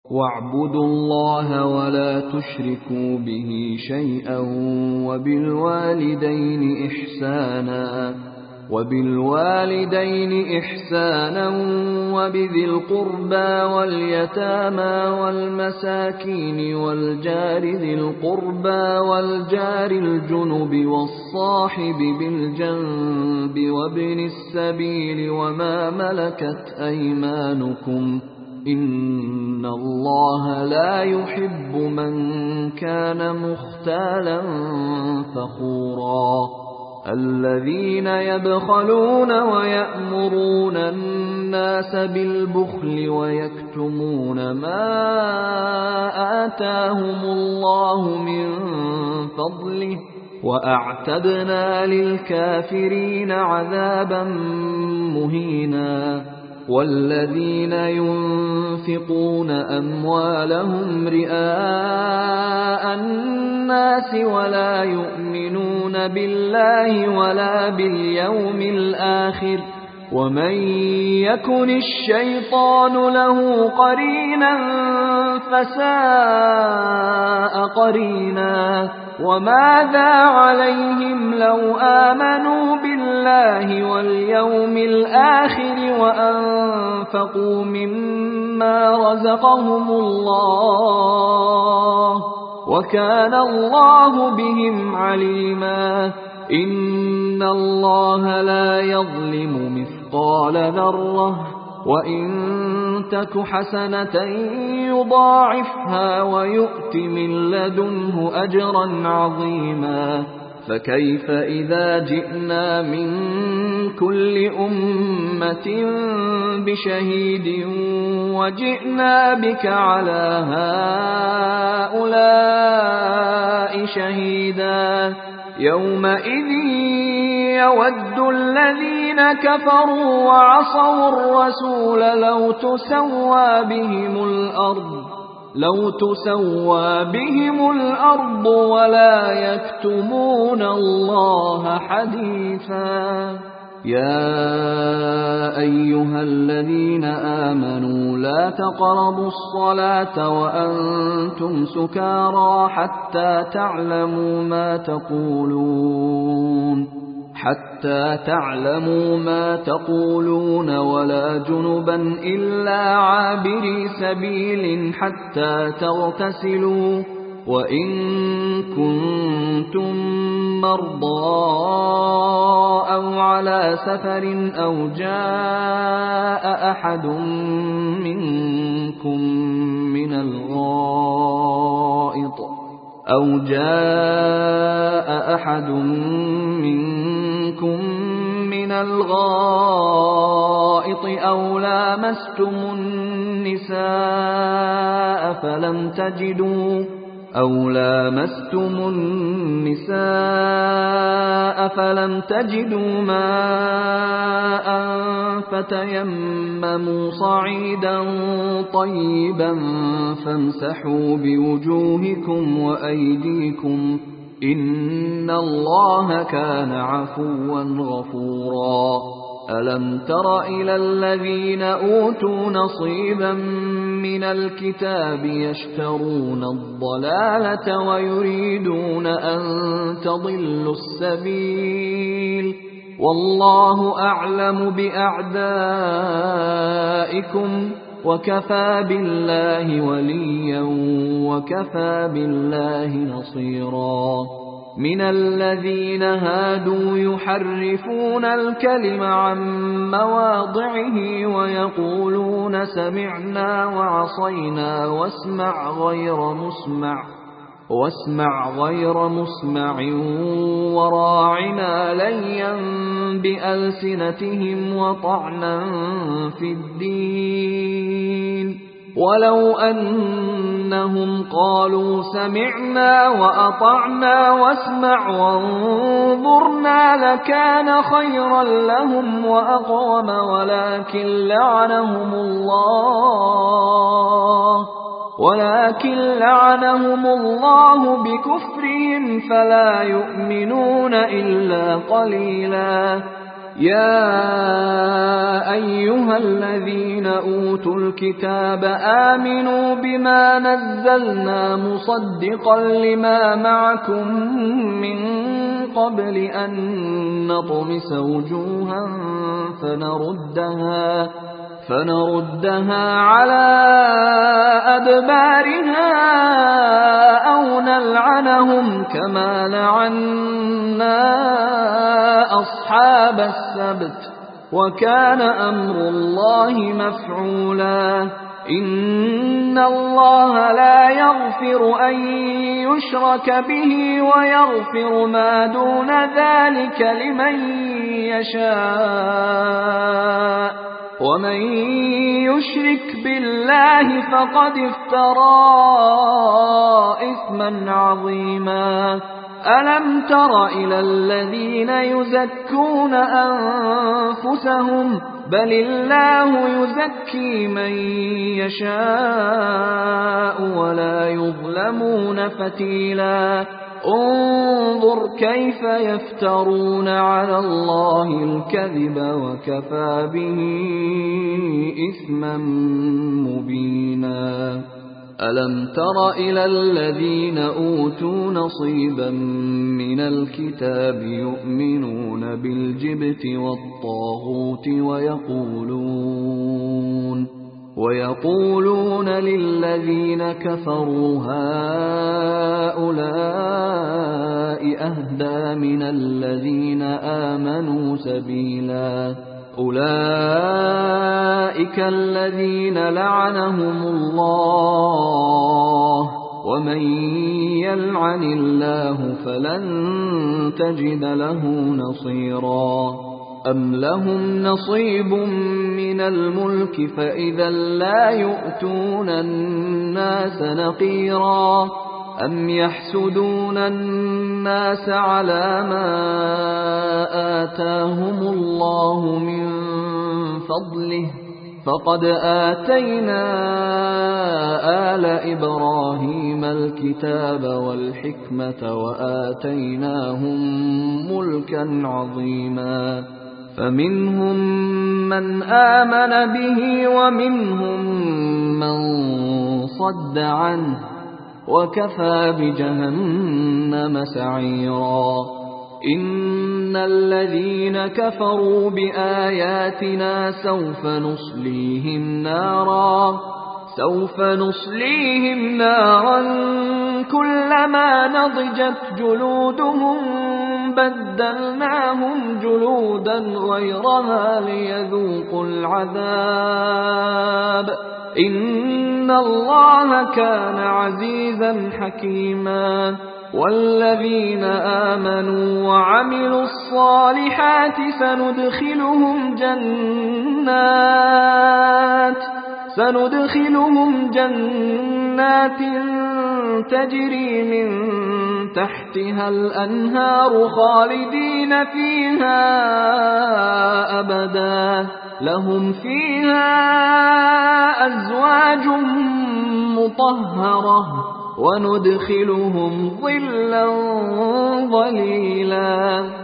واعبدوا الله ولا تشركوا به شيئا وبالوالدين إحسانا وبذي القربى واليتامى والمساكين والجار ذي القربى والجار الجنب والصاحب بالجنب وابن السبيل وما ملكت أيمانكم إن الله لا يحب من كان مختالا فخورا الذين يبخلون ويأمرون الناس بالبخل ويكتمون ما آتاهم الله من فضله وأعتدنا للكافرين عذابا مهينا والذين ينفقون أموالهم رئاء الناس ولا يؤمنون بالله ولا باليوم الآخر ومن يكن الشيطان له قرينا فساء قرينا وماذا عليهم لو آمنوا بالله واليوم الآخر وأنفقوا مما رزقهم الله وكان الله بهم عليما إن الله لا يظلم مثقال ذرة وإن تك حسنة يضاعفها ويؤت من لدنه أجرا عظيما فكيف إذا جئنا من كل أمة بشهيد وجئنا بك على هؤلاء شهيدا يومئذ يود الذين كفروا وعصوا الرسول لو تسوى بهم الأرض ولا يكتمون الله حديثا يا أيها الذين آمنوا لا تقربوا الصلاة وأنتم سكارى حتى تعلموا ما تقولون ولا جنبا إلا عابري سبيل حتى تغتسلوا وإن كنتم مرضى أو على سفر أو جاء أحد منكم من الغائط أو لامستم النساء فلم تجدوا ماء فتيمموا صعيدا طيبا فامسحوا بوجوهكم وأيديكم إن الله كان عفوا غفورا ألم تر إلى الذين أوتوا نصيبا من الكتاب يشترون الضلالة ويريدون أن تضلوا السبيل والله أعلم بأعدائكم وكفى بالله وليا وكفى بالله نصيرا من الذين هادوا يحرفون الكلم عن مواضعه ويقولون سمعنا وعصينا واسمع غير مسمع وراعنا ليا بألسنتهم وطعنا في الدين ولو أنهم قالوا سمعنا وأطعنا واسمع وانظرنا لكان خيرا لهم وأقوم ولكن لعنهم الله بكفرهم فلا يؤمنون إلا قليلا يا أيها الذين أوتوا الكتاب آمنوا بما نزلنا مصدقا لما معكم من قبل أن نطمس وجوها فنردها على أدبارها أو نلعنهم كما لعنا أصحاب السبت وكان أمر الله مفعولا إن الله لا يغفر أن يشرك به ويغفر ما دون ذلك لمن يشاء ومن يشرك بالله فقد افترى إثما عظيما ألم تر إلى الذين يزكون أنفسهم بل الله يزكي من يشاء ولا يظلمون فتيلا انظر كيف يفترون على الله الكذب وكفى به إثما مبينا ألم تر إلى الذين أوتوا نصيبا من الكتاب يؤمنون بالجبت والطاغوت ويقولون للذين كفروا هؤلاء أهدى من الذين آمنوا سبيلا أولئك الذين لعنهم الله ومن يلعن الله فلن تجد له نصيرا أم لهم نصيب من الملك فإذا لا يؤتون الناس نقيرا أم يحسدون الناس على ما آتاهم الله من فضله فقد آتينا آل إبراهيم الكتاب والحكمة وآتيناهم ملكا عظيما فمنهم من آمن به ومنهم من صد عنه وكفى بجهنم سعيرا إن الذين كفروا بآياتنا سوف نصليهم نارا كلما نضجت جلودهم بدلناهم جلودا غيرها ليذوقوا العذاب إن الله كان عزيزا حكيما والذين آمنوا وعملوا الصالحات سندخلهم جنات تجري من تحتها الأنهار خالدين فيها أبدا لهم فيها أزواج مطهرة وندخلهم ظلا ظليلا